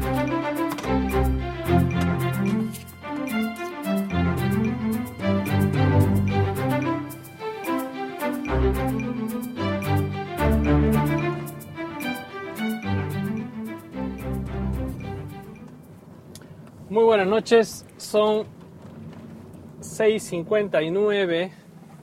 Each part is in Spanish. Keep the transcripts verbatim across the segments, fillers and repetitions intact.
Muy buenas noches, son seis cincuenta y nueve,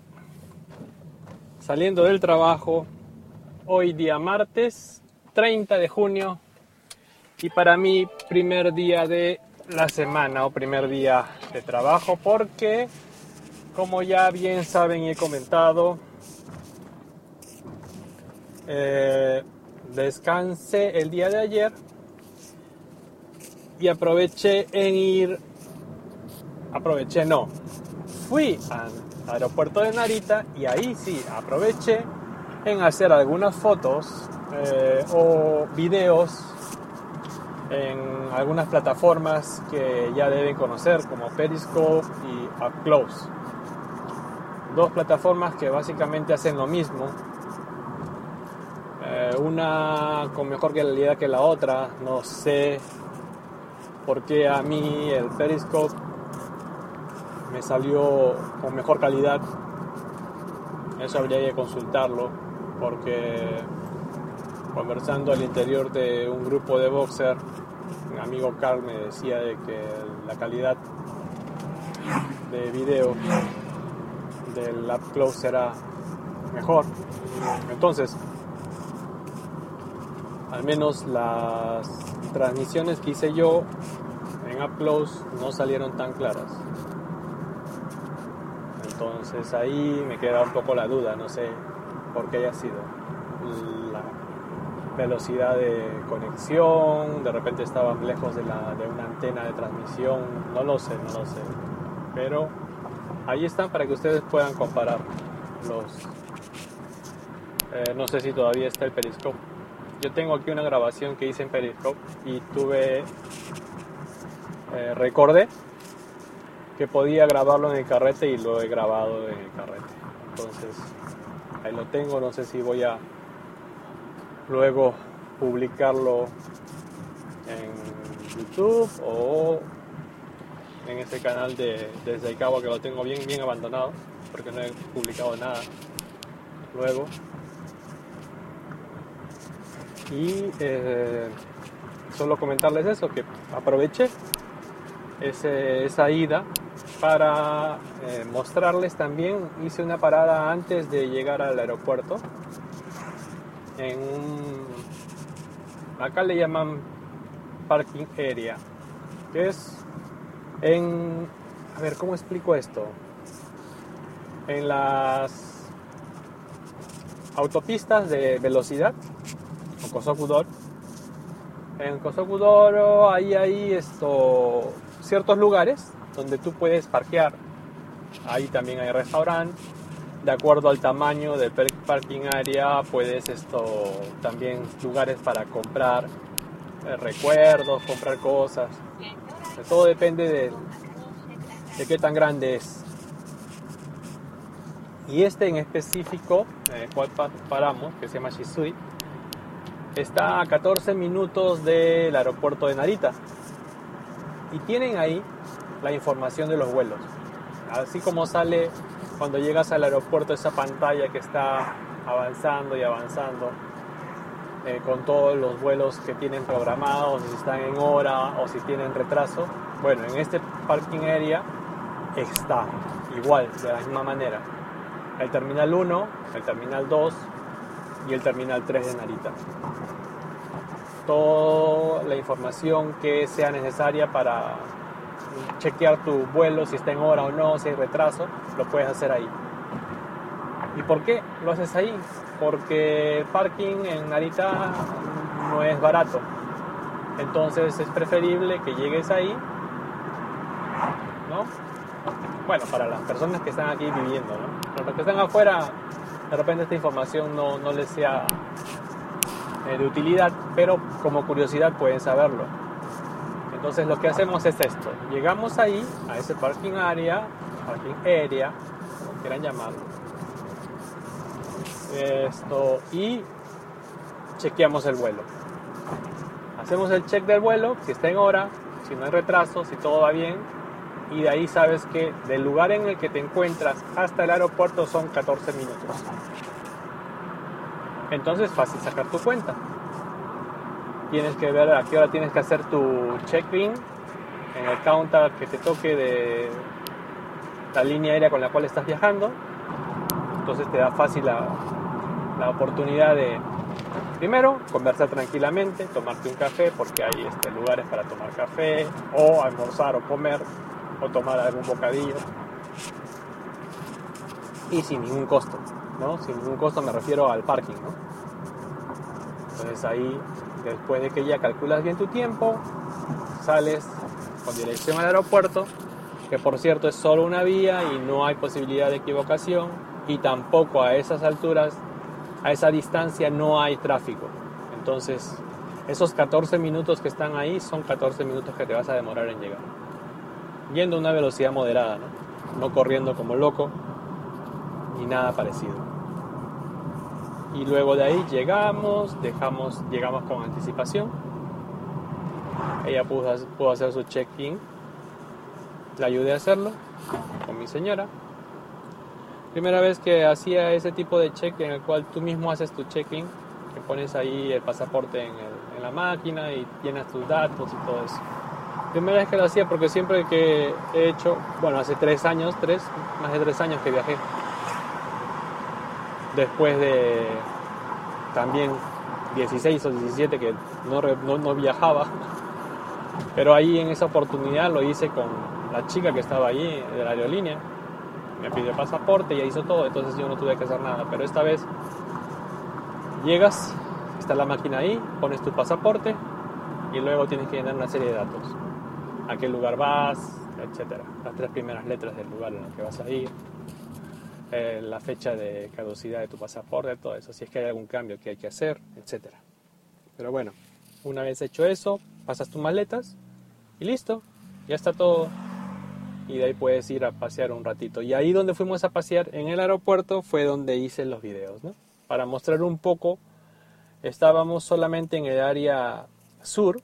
saliendo del trabajo, hoy día martes treinta de junio, y para mí primer día de la semana o primer día de trabajo, porque como ya bien saben y he comentado, eh, descansé el día de ayer y aproveché en ir, aproveché no, fui al aeropuerto de Narita y ahí sí aproveché en hacer algunas fotos eh, o videos en algunas plataformas que ya deben conocer, como Periscope y Up Close. Dos plataformas que básicamente hacen lo mismo, eh, una con mejor calidad que la otra. No sé porque a mí el Periscope me salió con mejor calidad. Eso habría que consultarlo, porque conversando al interior de un grupo de boxer, mi amigo Carl me decía de que la calidad de video del Up Close era mejor. Entonces, al menos las transmisiones que hice yo en Up Close no salieron tan claras. Entonces ahí me queda un poco la duda, no sé por qué haya sido. La velocidad de conexión, de repente estaban lejos de, la, de una antena de transmisión, no lo sé, no lo sé. Pero ahí están para que ustedes puedan comparar los... Eh, no sé si todavía está el Periscope. Yo tengo aquí una grabación que hice en Periscope y tuve... Eh, recordé que podía grabarlo en el carrete y lo he grabado en el carrete. Entonces ahí lo tengo, no sé si voy a luego publicarlo en YouTube o en este canal de Desde el Cabo, que lo tengo bien, bien abandonado porque no he publicado nada luego. Y eh, solo comentarles eso, que aproveché ese, esa ida para eh, mostrarles también. Hice una parada antes de llegar al aeropuerto en un, acá le llaman parking area, que es en, a ver, ¿cómo explico esto? En las autopistas de velocidad, o Kosokudoro, en Kosokudoro ahí hay esto, ciertos lugares donde tú puedes parquear. Ahí también hay restaurante. De acuerdo al tamaño del parking area, puedes esto también lugares para comprar eh, recuerdos, comprar cosas. Todo depende de, de qué tan grande es. Y este en específico, en el cual paramos, que se llama Shisui, está a catorce minutos del aeropuerto de Narita. Y tienen ahí la información de los vuelos. Así como sale cuando llegas al aeropuerto esa pantalla que está avanzando y avanzando eh, con todos los vuelos que tienen programados, si están en hora o si tienen retraso. Bueno, en este parking area está igual, de la misma manera. El terminal uno, el terminal dos y el terminal tres de Narita. Toda la información que sea necesaria para chequear tu vuelo, si está en hora o no, si hay retraso, lo puedes hacer ahí. ¿Y por qué lo haces ahí? Porque el parking en Narita no es barato. Entonces es preferible que llegues ahí, ¿no? Bueno, para las personas que están aquí viviendo, ¿no? Para los que están afuera, de repente esta información no, no les sea eh, de utilidad, pero como curiosidad pueden saberlo. Entonces lo que hacemos es esto: llegamos ahí, a ese parking area, parking area, como quieran llamarlo, esto, y chequeamos el vuelo. Hacemos el check del vuelo, si está en hora, si no hay retraso, si todo va bien, y de ahí sabes que del lugar en el que te encuentras hasta el aeropuerto son catorce minutos. Entonces fácil sacar tu cuenta. Tienes que ver a qué hora tienes que hacer tu check-in en el counter que te toque de la línea aérea con la cual estás viajando. Entonces te da fácil la, la oportunidad de, primero, conversar tranquilamente, tomarte un café, porque hay este, lugares para tomar café, o almorzar o comer, o tomar algún bocadillo. Y sin ningún costo, ¿no? Sin ningún costo me refiero al parking, ¿no? Entonces ahí, después de que ya calculas bien tu tiempo, sales con dirección al aeropuerto, que por cierto es solo una vía y no hay posibilidad de equivocación, y tampoco a esas alturas, a esa distancia no hay tráfico. Entonces esos catorce minutos que están ahí son catorce minutos que te vas a demorar en llegar, yendo a una velocidad moderada, ¿no? No corriendo como loco ni nada parecido. Y luego de ahí llegamos, dejamos, llegamos con anticipación. Ella pudo, pudo hacer su check-in, la ayudé a hacerlo con mi señora. Primera vez que hacía ese tipo de check en el cual tú mismo haces tu check-in, que pones ahí el pasaporte en, el, en la máquina y llenas tus datos y todo eso. Primera vez que lo hacía porque siempre que he hecho, bueno, hace tres años, tres, más de tres años que viajé. Después de también dieciséis o diecisiete que no, no, no viajaba. Pero ahí en esa oportunidad lo hice con la chica que estaba allí de la aerolínea. Me pidió el pasaporte, ya hizo todo, entonces yo no tuve que hacer nada. Pero esta vez llegas, está la máquina ahí, pones tu pasaporte y luego tienes que llenar una serie de datos. A qué lugar vas, etcétera. Las tres primeras letras del lugar en el que vas a ir, eh, la fecha de caducidad de tu pasaporte, todo eso. Si es que hay algún cambio que hay que hacer, etcétera. Pero bueno, una vez hecho eso, pasas tus maletas y listo, ya está todo. Y de ahí puedes ir a pasear un ratito. Y ahí donde fuimos a pasear, en el aeropuerto, fue donde hice los videos, ¿no? Para mostrar un poco, estábamos solamente en el área sur,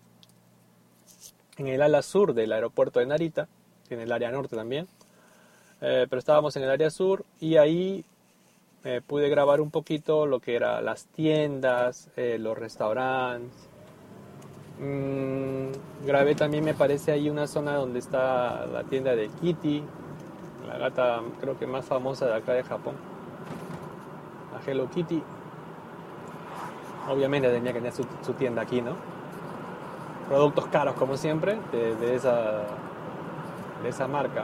en el ala sur del aeropuerto de Narita, en el área norte también. Eh, pero estábamos en el área sur y ahí eh, pude grabar un poquito lo que eran las tiendas, eh, los restaurantes. Mm, grabé también, me parece, ahí una zona donde está la tienda de Kitty, la gata creo que más famosa de acá de Japón, la Hello Kitty. Obviamente tenía que tener su, su tienda aquí, ¿no? Productos caros como siempre de, de, esa, de esa marca.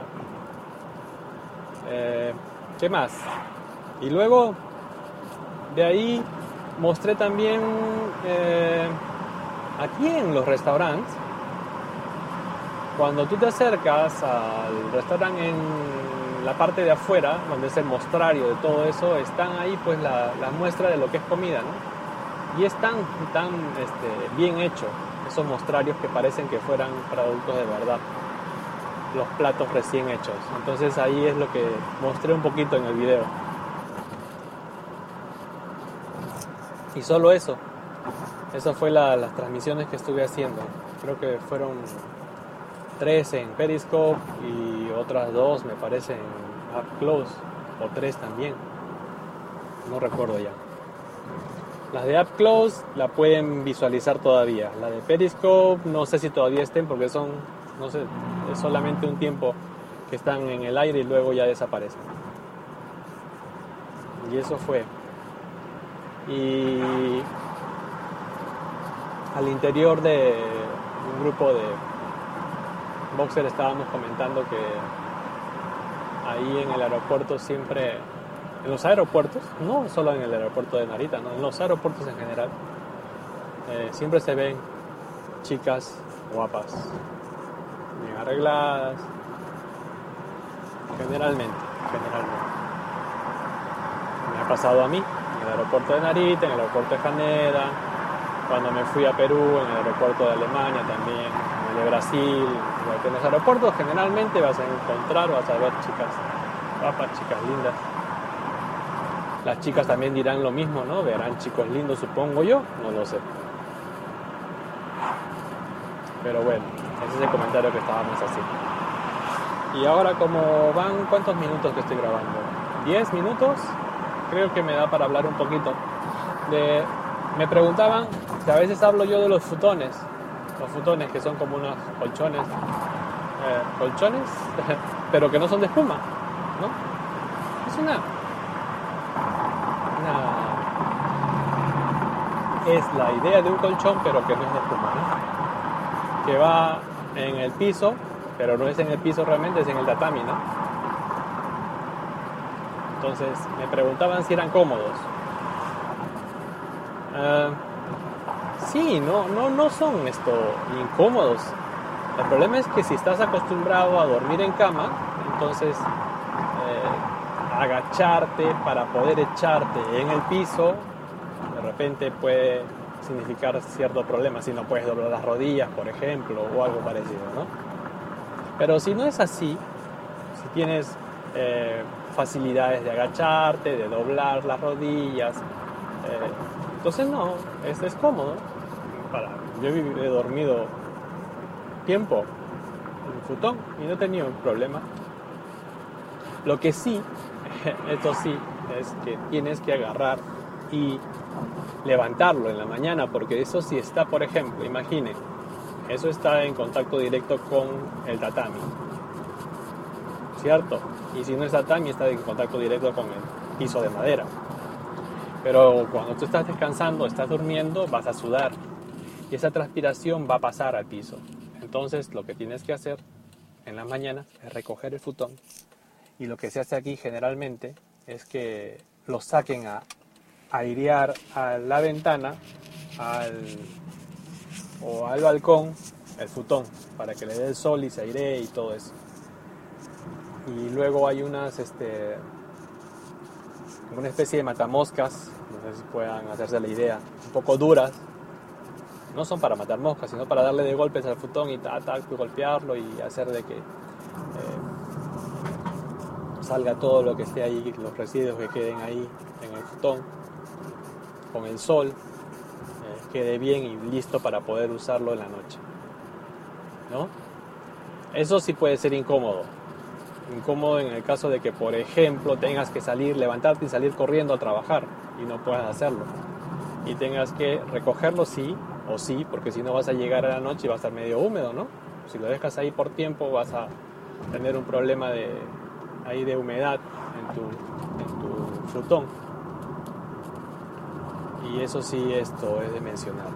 Eh, ¿Qué más? Y luego de ahí mostré también eh, aquí en los restaurantes. Cuando tú te acercas al restaurante en la parte de afuera, donde es el mostrario de todo eso, están ahí pues la, la muestra de lo que es comida, ¿no? Y es tan, tan este, bien hecho, esos mostrarios que parecen que fueran productos de verdad, los platos recién hechos. Entonces ahí es lo que mostré un poquito en el video. Y solo eso, eso fue la, las transmisiones que estuve haciendo. Creo que fueron tres en Periscope y otras dos me parece en Up Close, o tres también, no recuerdo ya. Las de Up Close la pueden visualizar todavía, la de Periscope no sé si todavía estén porque son, no sé, es solamente un tiempo que están en el aire y luego ya desaparecen. Y eso fue. Y al interior de un grupo de boxers estábamos comentando que ahí en el aeropuerto siempre, en los aeropuertos, no solo en el aeropuerto de Narita, ¿no? En los aeropuertos en general, eh, siempre se ven chicas guapas, bien arregladas, generalmente, generalmente. Me ha pasado a mí, en el aeropuerto de Narita, en el aeropuerto de Haneda, cuando me fui a Perú, en el aeropuerto de Alemania también, en el de Brasil. En los aeropuertos generalmente vas a encontrar, vas a ver chicas guapas, chicas lindas. Las chicas también dirán lo mismo, ¿no? Verán chicos lindos, supongo yo, no lo sé. Pero bueno, ese es el comentario que estábamos haciendo. Y ahora, como van, ¿cuántos minutos que estoy grabando? ¿diez minutos? Creo que me da para hablar un poquito. De, me preguntaban si a veces hablo yo de los futones. Los futones que son como unos colchones. Eh, colchones, pero que no son de espuma, ¿no? Es una... una es la idea de un colchón, pero que no es de espuma, ¿no? Que va en el piso, pero no es en el piso realmente, es en el tatami, ¿no? Entonces me preguntaban si eran cómodos. Uh, sí, no, no, no son esto incómodos. El problema es que si estás acostumbrado a dormir en cama, entonces eh, agacharte para poder echarte en el piso, de repente puede significar cierto problema, si no puedes doblar las rodillas, por ejemplo, o algo parecido, ¿no? Pero si no es así, si tienes eh, facilidades de agacharte, de doblar las rodillas, eh, entonces no, es, es cómodo. Para, yo he, he dormido tiempo en futón y no he tenido un problema. Lo que sí, esto sí, es que tienes que agarrar y levantarlo en la mañana, porque eso sí está, por ejemplo, imagine, eso está en contacto directo con el tatami, ¿cierto? Y si no es tatami, está en contacto directo con el piso de madera. Pero cuando tú estás descansando, estás durmiendo, vas a sudar y esa transpiración va a pasar al piso. Entonces lo que tienes que hacer en las mañanas es recoger el futón, y lo que se hace aquí generalmente es que lo saquen a airear a la ventana al, o al balcón el futón para que le dé el sol y se airee y todo eso. Y luego hay unas este, como una especie de matamoscas, no sé si puedan hacerse la idea, un poco duras. No son para matar moscas, sino para darle de golpes al futón y ta, ta, golpearlo y hacer de que eh, salga todo lo que esté ahí, los residuos que queden ahí en el futón, con el sol, eh, quede bien y listo para poder usarlo en la noche, ¿no? Eso sí puede ser incómodo. Incómodo en el caso de que, por ejemplo, tengas que salir, levantarte y salir corriendo a trabajar y no puedas hacerlo. Y tengas que recogerlo sí o sí, porque si no vas a llegar a la noche y va a estar medio húmedo, ¿no? Si lo dejas ahí por tiempo vas a tener un problema de, ahí de humedad en tu, en tu futón. Y eso sí, esto es de mencionar.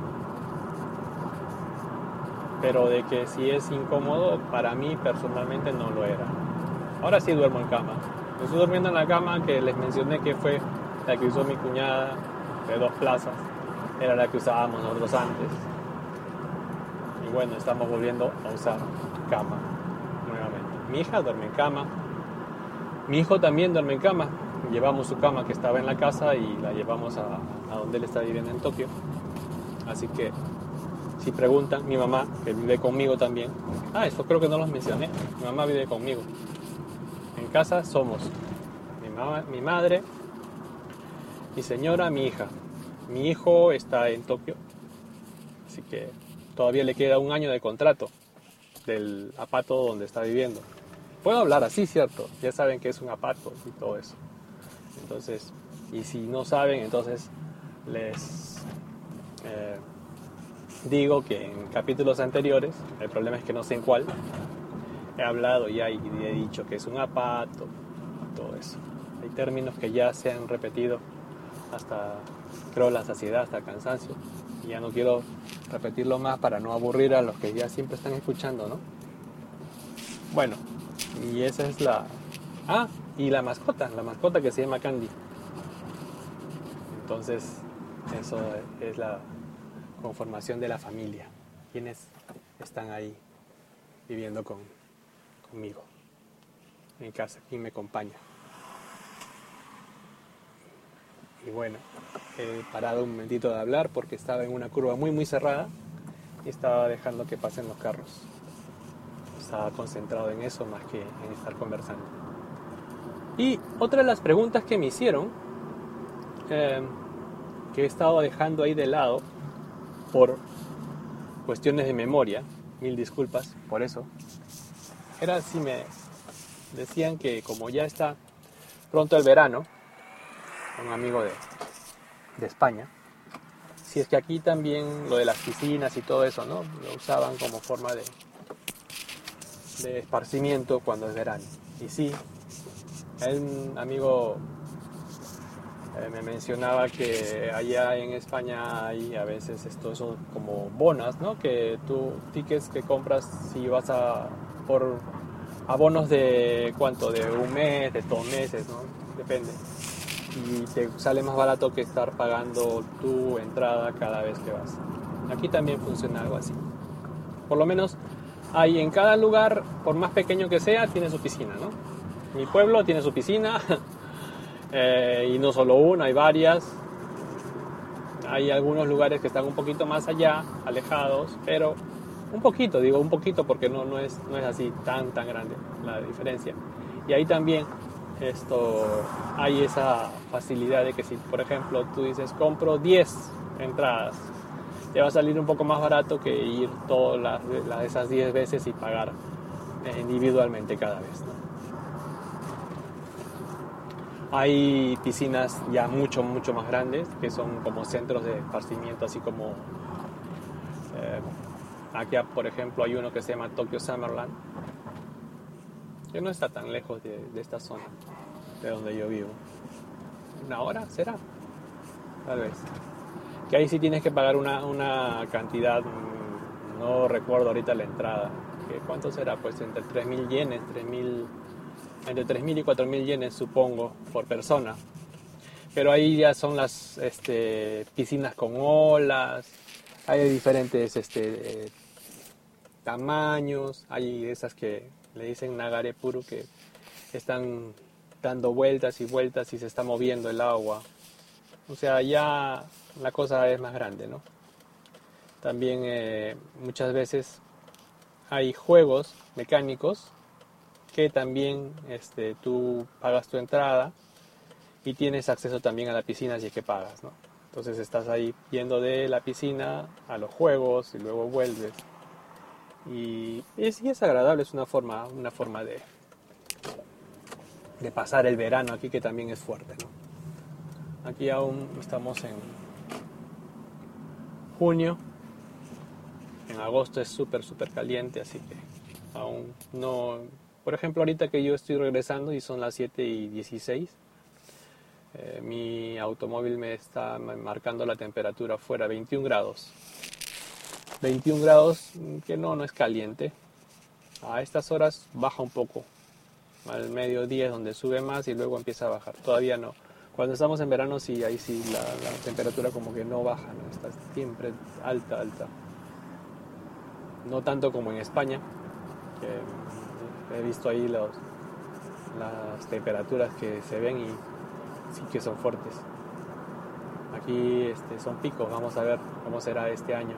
Pero de que si es incómodo, para mí personalmente no lo era. Ahora sí duermo en cama. Estoy durmiendo en la cama que les mencioné que fue la que usó mi cuñada de dos plazas. Era la que usábamos nosotros antes. Y bueno, estamos volviendo a usar cama nuevamente. Mi hija duerme en cama. Mi hijo también duerme en cama. Llevamos su cama que estaba en la casa y la llevamos a, a donde él está viviendo en Tokio. Así que, si preguntan, mi mamá, que vive conmigo también. Ah, eso creo que no los mencioné. Mi mamá vive conmigo. En casa somos mi, mamá, mi madre, mi señora, mi hija. Mi hijo está en Tokio, así que todavía le queda un año de contrato del apato donde está viviendo. Puedo hablar así, ¿cierto? Ya saben que es un apato y todo eso. Entonces, y si no saben, entonces les eh, digo que en capítulos anteriores, el problema es que no sé en cuál, he hablado ya y he dicho que es un apato, todo eso. Hay términos que ya se han repetido hasta, creo, la saciedad, hasta el cansancio. Y ya no quiero repetirlo más para no aburrir a los que ya siempre están escuchando, ¿no? Bueno, y esa es la... Ah, y la mascota, la mascota que se llama Candy. Entonces, eso es la conformación de la familia. Quienes están ahí viviendo con, conmigo en casa, quien me acompaña. Y bueno, he parado un momentito de hablar porque estaba en una curva muy muy cerrada y estaba dejando que pasen los carros. Estaba concentrado en eso más que en estar conversando. Y otra de las preguntas que me hicieron, eh, que he estado dejando ahí de lado por cuestiones de memoria, mil disculpas por eso, era si me decían que como ya está pronto el verano, un amigo de, de España, si es que aquí también lo de las piscinas y todo eso, ¿no? Lo usaban como forma de, de esparcimiento cuando es verano. Y sí, un amigo eh, me mencionaba que allá en España hay a veces esto son como bonas, ¿no? Que tú tickets que compras si vas a por abonos de cuánto, de un mes, de dos meses, ¿no? Depende. Y te sale más barato que estar pagando tu entrada cada vez que vas. Aquí también funciona algo así. Por lo menos hay en cada lugar, por más pequeño que sea, tiene su piscina, ¿no? Mi pueblo tiene su piscina, eh, y no solo una, hay varias. Hay algunos lugares que están un poquito más allá, alejados, pero un poquito, digo un poquito porque no, no, es, no es así tan, tan grande la diferencia. Y ahí también esto, hay esa facilidad de que si, por ejemplo, tú dices, compro diez entradas, te va a salir un poco más barato que ir todas las, las, esas diez veces y pagar individualmente cada vez, ¿no? Hay piscinas ya mucho, mucho más grandes, que son como centros de esparcimiento, así como eh, aquí, por ejemplo, hay uno que se llama Tokyo Summerland, que no está tan lejos de, de esta zona, de donde yo vivo. ¿Una hora será? Tal vez. Que ahí sí tienes que pagar una, una cantidad, no recuerdo ahorita la entrada. ¿Que ¿Cuánto será? Pues entre tres mil yenes, tres mil, entre tres mil y cuatro mil yenes supongo, por persona. Pero ahí ya son las este, piscinas con olas, hay diferentes este, eh, tamaños, hay esas que le dicen nagare puro, que están dando vueltas y vueltas y se está moviendo el agua. O sea, ya la cosa es más grande, ¿no? También eh, muchas veces hay juegos mecánicos que también este, tú pagas tu entrada y tienes acceso también a la piscina si es que pagas, ¿no? Entonces estás ahí yendo de la piscina a los juegos y luego vuelves. Y es, y es agradable, es una forma, una forma de, de pasar el verano aquí, que también es fuerte, ¿no? Aquí aún estamos en junio, en agosto es súper, súper caliente, así que aún no... Por ejemplo, ahorita que yo estoy regresando y son las siete y dieciséis, eh, mi automóvil me está marcando la temperatura afuera, veintiún grados. veintiún grados, que no, no es caliente. A estas horas baja un poco. Al mediodía es donde sube más y luego empieza a bajar. Todavía no. Cuando estamos en verano, sí, ahí sí la, la temperatura como que no baja, ¿no? Está siempre alta, alta. No tanto como en España, que he visto ahí los, las temperaturas que se ven y sí que son fuertes. Aquí este, son picos, vamos a ver cómo será este año.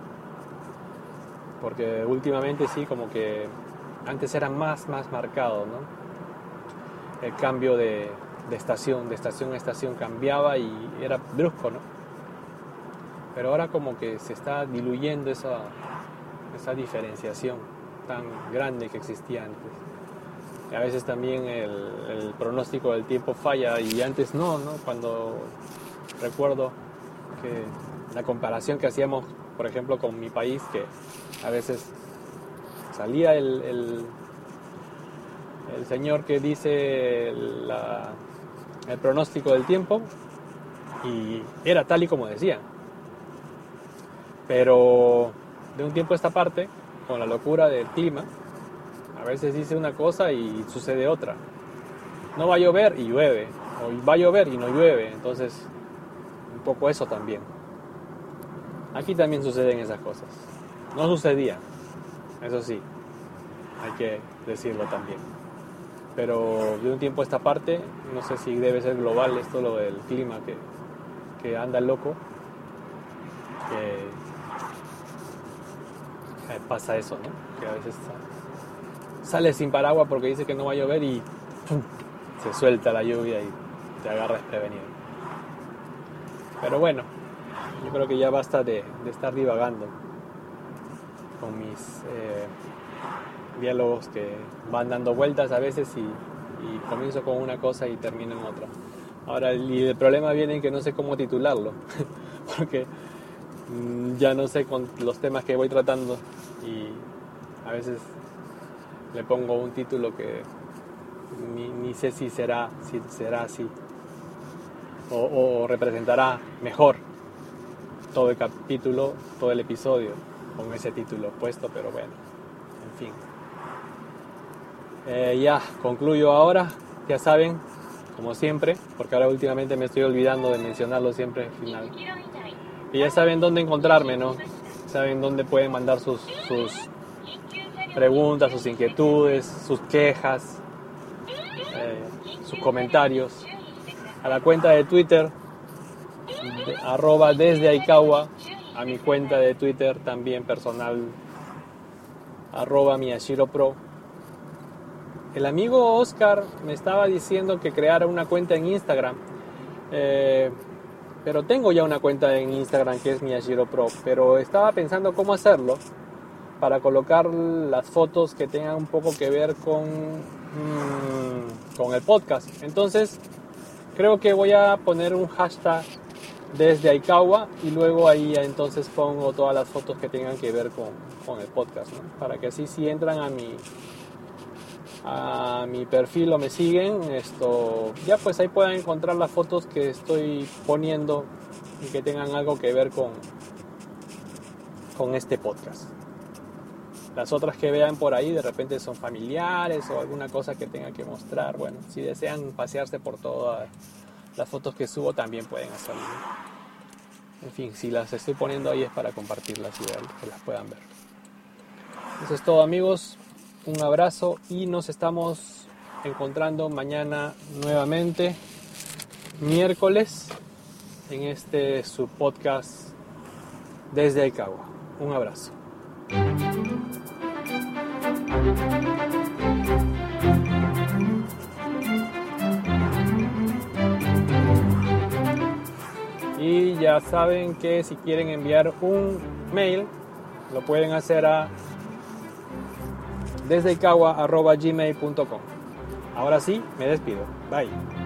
Porque últimamente sí, como que antes era más, más marcado, ¿no? El cambio de, de estación, de estación a estación cambiaba y era brusco, ¿no? Pero ahora como que se está diluyendo esa, esa diferenciación tan grande que existía antes. Y a veces también el, el pronóstico del tiempo falla y antes no, ¿no? Cuando recuerdo que la comparación que hacíamos, por ejemplo, con mi país, que a veces salía el, el, el señor que dice la, el pronóstico del tiempo y era tal y como decía. Pero de un tiempo a esta parte, con la locura del clima, a veces dice una cosa y sucede otra. No va a llover y llueve, o va a llover y no llueve, entonces un poco eso también. Aquí también suceden esas cosas. No sucedía, eso sí, hay que decirlo también. Pero de un tiempo a esta parte, no sé si debe ser global esto, lo del clima que, que anda loco, que pasa eso, ¿no? Que a veces sale sin paraguas porque dice que no va a llover y ¡pum!, se suelta la lluvia y te agarra desprevenido. Pero bueno, yo creo que ya basta de, de estar divagando. con mis eh, diálogos que van dando vueltas a veces y, y comienzo con una cosa y termino en otra. Ahora, y el problema viene en que no sé cómo titularlo, porque mmm, ya no sé con los temas que voy tratando y a veces le pongo un título que ni, ni sé si será, si será así o, o representará mejor todo el capítulo, todo el episodio con ese título puesto, pero bueno, en fin. Eh, ya, concluyo ahora, ya saben, como siempre, porque ahora últimamente me estoy olvidando de mencionarlo siempre al final. Y ya saben dónde encontrarme, ¿no? Saben dónde pueden mandar sus, sus preguntas, sus inquietudes, sus quejas, eh, sus comentarios. A la cuenta de Twitter, de, arroba desde Aikawa, a mi cuenta de Twitter también personal, arroba MiyashiroPro. El amigo Oscar me estaba diciendo que creara una cuenta en Instagram, eh, pero tengo ya una cuenta en Instagram que es MiyashiroPro, pero estaba pensando cómo hacerlo para colocar las fotos que tengan un poco que ver con, mmm, con el podcast. Entonces creo que voy a poner un hashtag desde Aikawa y luego ahí entonces pongo todas las fotos que tengan que ver con, con el podcast, ¿no? Para que así si entran a mi a mi perfil o me siguen, esto ya pues ahí puedan encontrar las fotos que estoy poniendo y que tengan algo que ver con, con este podcast. Las otras que vean por ahí de repente son familiares o alguna cosa que tenga que mostrar. Bueno, si desean pasearse por todas las fotos que subo también pueden hacerlo. En fin, si las estoy poniendo ahí es para compartirlas y que las puedan ver. Eso es todo, amigos. Un abrazo y nos estamos encontrando mañana nuevamente, miércoles, en este su podcast desde Aikawa. Un abrazo. Y ya saben que si quieren enviar un mail, lo pueden hacer a desde aikawa arroba gmail punto com. Ahora sí, me despido. Bye.